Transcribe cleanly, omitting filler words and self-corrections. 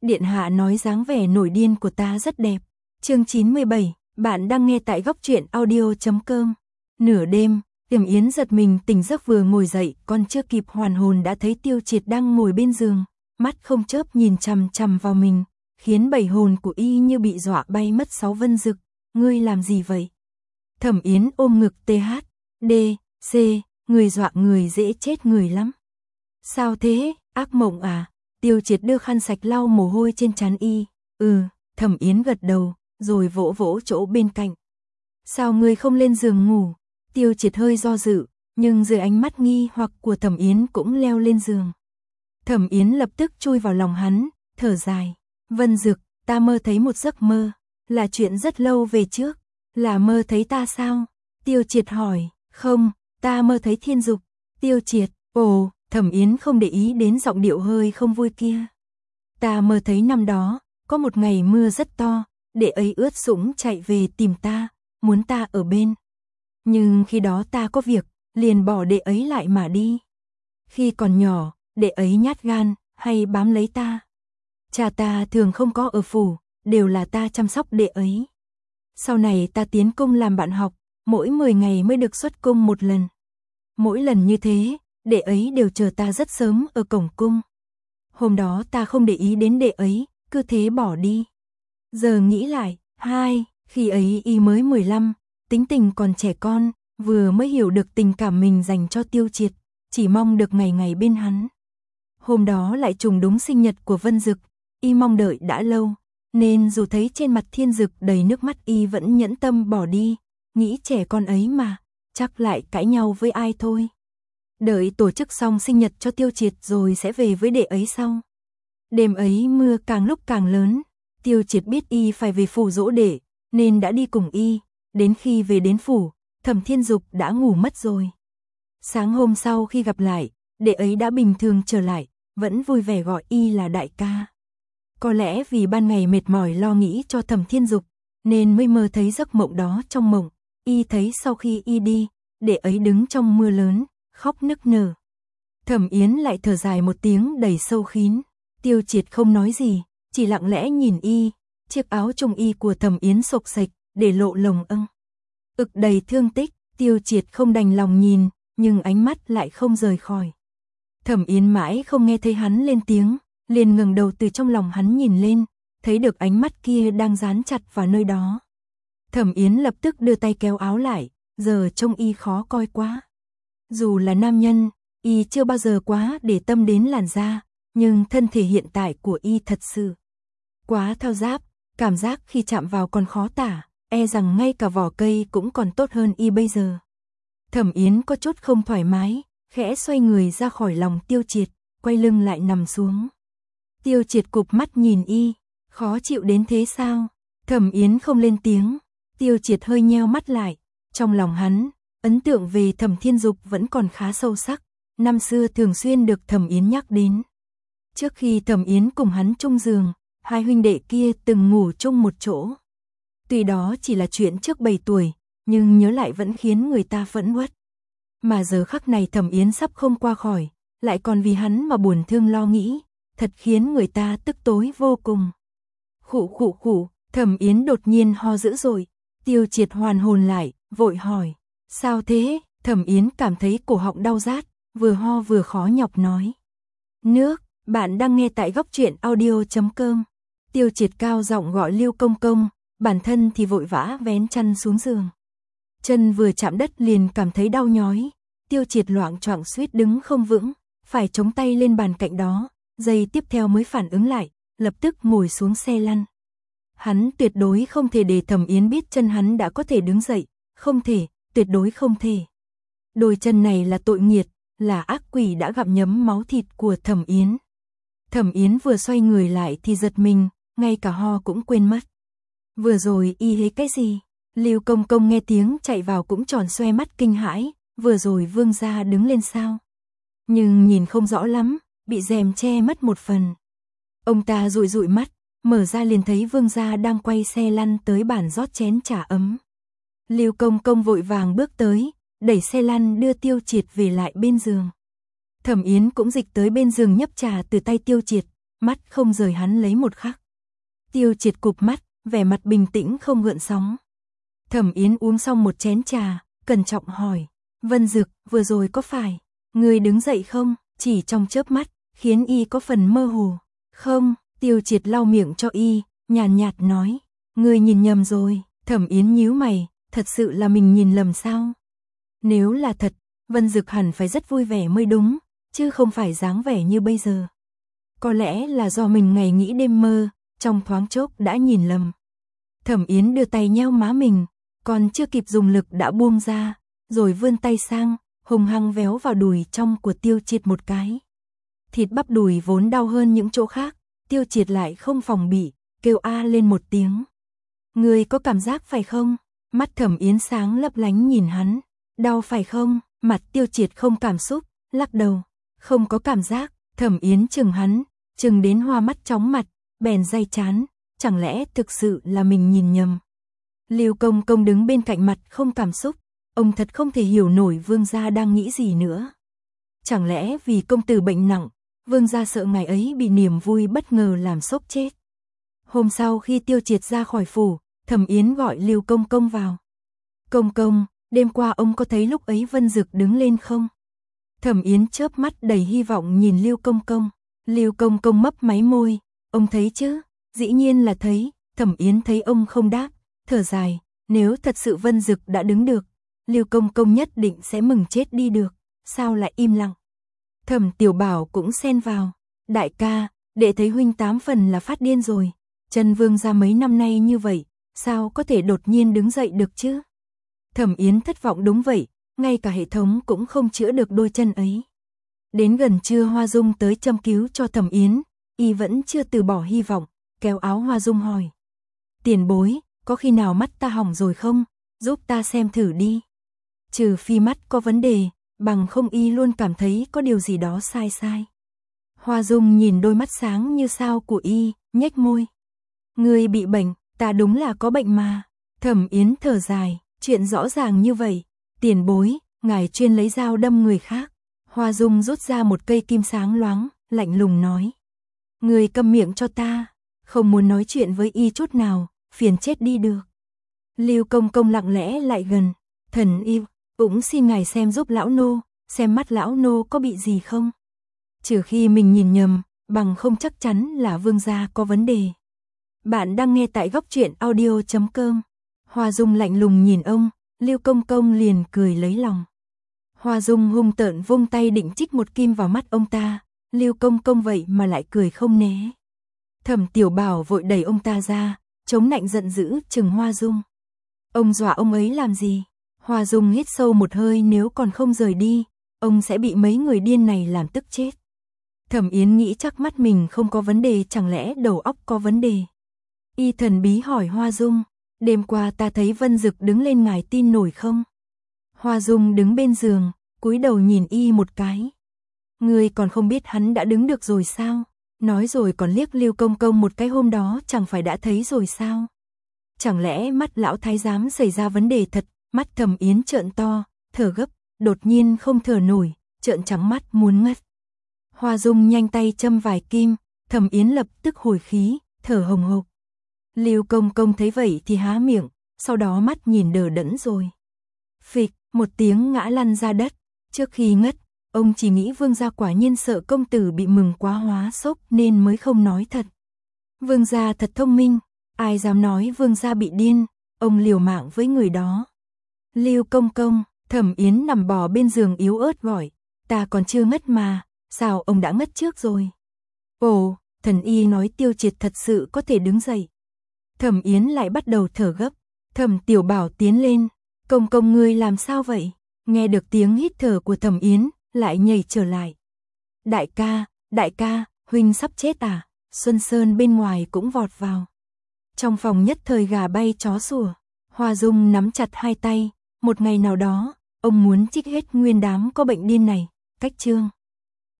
Điện hạ nói dáng vẻ nổi điên của ta rất đẹp. Chương 97, bạn đang nghe tại góc truyện audio.com. Nửa đêm, Tiềm Yến giật mình tỉnh giấc vừa ngồi dậy, còn chưa kịp hoàn hồn đã thấy Tiêu Triệt đang ngồi bên giường, mắt không chớp nhìn chằm chằm vào mình, khiến bảy hồn của y như bị dọa bay mất 6 vân dực. Ngươi làm gì vậy? Thẩm Yến ôm ngực THD, người dọa người dễ chết người lắm. Sao thế, ác mộng à? Tiêu Triệt đưa khăn sạch lau mồ hôi trên trán y. Thẩm Yến gật đầu, rồi vỗ vỗ chỗ bên cạnh. Sao ngươi không lên giường ngủ? Tiêu Triệt hơi do dự, nhưng dưới ánh mắt nghi hoặc của Thẩm Yến cũng leo lên giường. Thẩm Yến lập tức chui vào lòng hắn, thở dài. Vân Dực, ta mơ thấy một giấc mơ, là chuyện rất lâu về trước. Là mơ thấy ta sao? Tiêu Triệt hỏi. Không, ta mơ thấy Thiên Dục. Tiêu Triệt, ồ, Thẩm Yến không để ý đến giọng điệu hơi không vui kia. Ta mơ thấy năm đó, có một ngày mưa rất to, đệ ấy ướt sũng chạy về tìm ta, muốn ta ở bên. Nhưng khi đó ta có việc, liền bỏ đệ ấy lại mà đi. Khi còn nhỏ, đệ ấy nhát gan, hay bám lấy ta. Cha ta thường không có ở phủ, đều là ta chăm sóc đệ ấy. Sau này ta tiến cung làm bạn học, mỗi 10 ngày mới được xuất cung một lần. Mỗi lần như thế, đệ ấy đều chờ ta rất sớm ở cổng cung. Hôm đó ta không để ý đến đệ ấy, cứ thế bỏ đi. Giờ nghĩ lại, khi ấy y mới 15, tính tình còn trẻ con, vừa mới hiểu được tình cảm mình dành cho Tiêu Triệt, chỉ mong được ngày ngày bên hắn. Hôm đó lại trùng đúng sinh nhật của Vân Dực, y mong đợi đã lâu, nên dù thấy trên mặt Thiên Dực đầy nước mắt y vẫn nhẫn tâm bỏ đi, nghĩ trẻ con ấy mà, chắc lại cãi nhau với ai thôi. Đợi tổ chức xong sinh nhật cho Tiêu Triệt rồi sẽ về với đệ ấy sau. Đêm ấy mưa càng lúc càng lớn, Tiêu Triệt biết y phải về phủ dỗ đệ, nên đã đi cùng y, đến khi về đến phủ, Thẩm Thiên Dục đã ngủ mất rồi. Sáng hôm sau khi gặp lại, đệ ấy đã bình thường trở lại, vẫn vui vẻ gọi y là đại ca. Có lẽ vì ban ngày mệt mỏi lo nghĩ cho Thẩm Thiên Dục, nên mới mơ thấy giấc mộng đó. Trong mộng, y thấy sau khi y đi, đệ ấy đứng trong mưa lớn, khóc nức nở. Thẩm Yến lại thở dài một tiếng đầy sâu kín. Tiêu Triệt không nói gì, chỉ lặng lẽ nhìn y. Chiếc áo trung y của Thẩm Yến xộc xệch, để lộ lồng ực đầy thương tích. Tiêu Triệt không đành lòng nhìn, nhưng ánh mắt lại không rời khỏi. Thẩm Yến mãi không nghe thấy hắn lên tiếng, liền ngẩng đầu từ trong lòng hắn nhìn lên, thấy được ánh mắt kia đang dán chặt vào nơi đó. Thẩm Yến lập tức đưa tay kéo áo lại, giờ trông y khó coi quá. Dù là nam nhân, y chưa bao giờ quá để tâm đến làn da, nhưng thân thể hiện tại của y thật sự quá thao ráp, cảm giác khi chạm vào còn khó tả, e rằng ngay cả vỏ cây cũng còn tốt hơn y bây giờ. Thẩm Yến có chút không thoải mái, khẽ xoay người ra khỏi lòng Tiêu Triệt, quay lưng lại nằm xuống. Tiêu Triệt cụp mắt nhìn y, khó chịu đến thế sao? Thẩm Yến không lên tiếng, Tiêu Triệt hơi nheo mắt lại, trong lòng hắn, ấn tượng về Thẩm Thiên Dục vẫn còn khá sâu sắc, năm xưa thường xuyên được Thẩm Yến nhắc đến. Trước khi Thẩm Yến cùng hắn chung giường, hai huynh đệ kia từng ngủ chung một chỗ. Tuy đó chỉ là chuyện trước 7 tuổi, nhưng nhớ lại vẫn khiến người ta phẫn uất. Mà giờ khắc này Thẩm Yến sắp không qua khỏi, lại còn vì hắn mà buồn thương lo nghĩ, thật khiến người ta tức tối vô cùng. Khụ, Thẩm Yến đột nhiên ho dữ dội. Tiêu Triệt hoàn hồn lại, vội hỏi, sao thế? Thẩm Yến cảm thấy cổ họng đau rát, vừa ho vừa khó nhọc nói. Nước, bạn đang nghe tại góc truyện audio.com. Tiêu Triệt cao giọng gọi Lưu Công Công, bản thân thì vội vã vén chăn xuống giường. Chân vừa chạm đất liền cảm thấy đau nhói, Tiêu Triệt loạng choạng suýt đứng không vững, phải chống tay lên bàn cạnh đó, giây tiếp theo mới phản ứng lại, lập tức ngồi xuống xe lăn. Hắn tuyệt đối không thể để Thẩm Yến biết chân hắn đã có thể đứng dậy, không thể, tuyệt đối không thể. Đôi chân này là tội nghiệt, là ác quỷ đã gặm nhấm máu thịt của Thẩm Yến. Thẩm Yến vừa xoay người lại thì giật mình, ngay cả ho cũng quên mất. Vừa rồi y hế cái gì? Lưu Công Công nghe tiếng chạy vào cũng tròn xoe mắt kinh hãi, vừa rồi Vương gia đứng lên sao? Nhưng nhìn không rõ lắm, bị rèm che mất một phần. Ông ta dụi dụi mắt, mở ra liền thấy Vương gia đang quay xe lăn tới bàn rót chén trà ấm. Lưu Công Công vội vàng bước tới, đẩy xe lăn đưa Tiêu Triệt về lại bên giường. Thẩm Yến cũng dịch tới bên giường nhấp trà từ tay Tiêu Triệt, mắt không rời hắn lấy một khắc. Tiêu Triệt cụp mắt, vẻ mặt bình tĩnh không gợn sóng. Thẩm Yến uống xong một chén trà, cẩn trọng hỏi, Vân Dực, vừa rồi có phải người đứng dậy không? Chỉ trong chớp mắt, khiến y có phần mơ hồ. Không, Tiêu Triệt lau miệng cho y, nhàn nhạt nói, người nhìn nhầm rồi. Thẩm Yến nhíu mày, thật sự là mình nhìn lầm sao? Nếu là thật, Vân Dực hẳn phải rất vui vẻ mới đúng, chứ không phải dáng vẻ như bây giờ. Có lẽ là do mình ngày nghĩ đêm mơ, trong thoáng chốc đã nhìn lầm. Thẩm Yến đưa tay nheo má mình, còn chưa kịp dùng lực đã buông ra, rồi vươn tay sang, hùng hăng véo vào đùi trong của Tiêu Triệt một cái. Thịt bắp đùi vốn đau hơn những chỗ khác, Tiêu Triệt lại không phòng bị, kêu a lên một tiếng. Người có cảm giác phải không? Mắt Thẩm Yến sáng lấp lánh nhìn hắn. Đau phải không? Mặt Tiêu Triệt không cảm xúc, lắc đầu. Không có cảm giác. Thẩm Yến chừng hắn, chừng đến hoa mắt chóng mặt, bèn day chán. Chẳng lẽ thực sự là mình nhìn nhầm? Lưu Công Công đứng bên cạnh mặt không cảm xúc. Ông thật không thể hiểu nổi vương gia đang nghĩ gì nữa. Chẳng lẽ vì công tử bệnh nặng, vương gia sợ ngày ấy bị niềm vui bất ngờ làm sốc chết. Hôm sau khi Tiêu Triệt ra khỏi phủ, Thẩm Yến gọi Lưu Công Công vào. Công công, đêm qua ông có thấy lúc ấy Vân Dực đứng lên không? Thẩm Yến chớp mắt đầy hy vọng nhìn Lưu Công Công. Lưu Công Công mấp máy môi, ông thấy chứ? Dĩ nhiên là thấy. Thẩm Yến thấy ông không đáp, thở dài, nếu thật sự Vân Dực đã đứng được, Lưu Công Công nhất định sẽ mừng chết đi được, sao lại im lặng? Thẩm Tiểu Bảo cũng xen vào, đại ca, đệ thấy huynh 8 phần là phát điên rồi, Trần Vương gia mấy năm nay như vậy, sao có thể đột nhiên đứng dậy được chứ? Thẩm Yến thất vọng đúng vậy, ngay cả hệ thống cũng không chữa được đôi chân ấy. Đến gần trưa Hoa Dung tới châm cứu cho Thẩm Yến, y vẫn chưa từ bỏ hy vọng, kéo áo Hoa Dung hỏi. Tiền bối, có khi nào mắt ta hỏng rồi không? Giúp ta xem thử đi. Trừ phi mắt có vấn đề, bằng không y luôn cảm thấy có điều gì đó sai sai. Hoa Dung nhìn đôi mắt sáng như sao của y, nhếch môi. Người bị bệnh, ta đúng là có bệnh mà. Thẩm Yến thở dài, chuyện rõ ràng như vậy. Tiền bối, ngài chuyên lấy dao đâm người khác. Hoa Dung rút ra một cây kim sáng loáng, lạnh lùng nói. Người câm miệng cho ta, không muốn nói chuyện với y chút nào, phiền chết đi được. Lưu Công Công lặng lẽ lại gần, thần yêu, cũng xin ngài xem giúp lão nô, xem mắt lão nô có bị gì không. Trừ khi mình nhìn nhầm, bằng không chắc chắn là vương gia có vấn đề. Bạn đang nghe tại góc truyện audio.com. Hoa Dung lạnh lùng nhìn ông, Lưu Công Công liền cười lấy lòng. Hoa Dung hung tợn vung tay định chích một kim vào mắt ông ta, Lưu Công Công vậy mà lại cười không né. Thẩm Tiểu Bảo vội đẩy ông ta ra, chống nạnh giận dữ chừng Hoa Dung. Ông dọa ông ấy làm gì? Hoa Dung hít sâu một hơi, nếu còn không rời đi, ông sẽ bị mấy người điên này làm tức chết. Thẩm Yến nghĩ chắc mắt mình không có vấn đề, chẳng lẽ đầu óc có vấn đề. Y thần bí hỏi Hoa Dung, đêm qua ta thấy Vân Dực đứng lên, ngài tin nổi không? Hoa Dung đứng bên giường, cúi đầu nhìn y một cái. Ngươi còn không biết hắn đã đứng được rồi sao? Nói rồi còn liếc Lưu Công Công một cái, hôm đó chẳng phải đã thấy rồi sao? Chẳng lẽ mắt lão thái giám xảy ra vấn đề thật? Mắt Thẩm Yến trợn to, thở gấp, đột nhiên không thở nổi, trợn trắng mắt muốn ngất. Hoa Dung nhanh tay châm vài kim, Thẩm Yến lập tức hồi khí, thở hồng hộc. Lưu Công Công thấy vậy thì há miệng, sau đó mắt nhìn đờ đẫn rồi. Phịch, một tiếng ngã lăn ra đất. Trước khi ngất, ông chỉ nghĩ vương gia quả nhiên sợ công tử bị mừng quá hóa sốc nên mới không nói thật. Vương gia thật thông minh, ai dám nói vương gia bị điên, ông liều mạng với người đó. Lưu Công Công, Thẩm Yến nằm bò bên giường yếu ớt gọi, ta còn chưa ngất mà, sao ông đã ngất trước rồi? Ồ, thần y nói Tiêu Triệt thật sự có thể đứng dậy. Thẩm Yến lại bắt đầu thở gấp. Thẩm Tiểu Bảo tiến lên, Công Công ngươi làm sao vậy? Nghe được tiếng hít thở của Thẩm Yến, lại nhảy trở lại. Đại ca, huynh sắp chết à? Xuân Sơn bên ngoài cũng vọt vào. Trong phòng nhất thời gà bay chó sủa. Hoa Dung nắm chặt hai tay, một ngày nào đó, ông muốn trích hết nguyên đám có bệnh điên này. Cách chương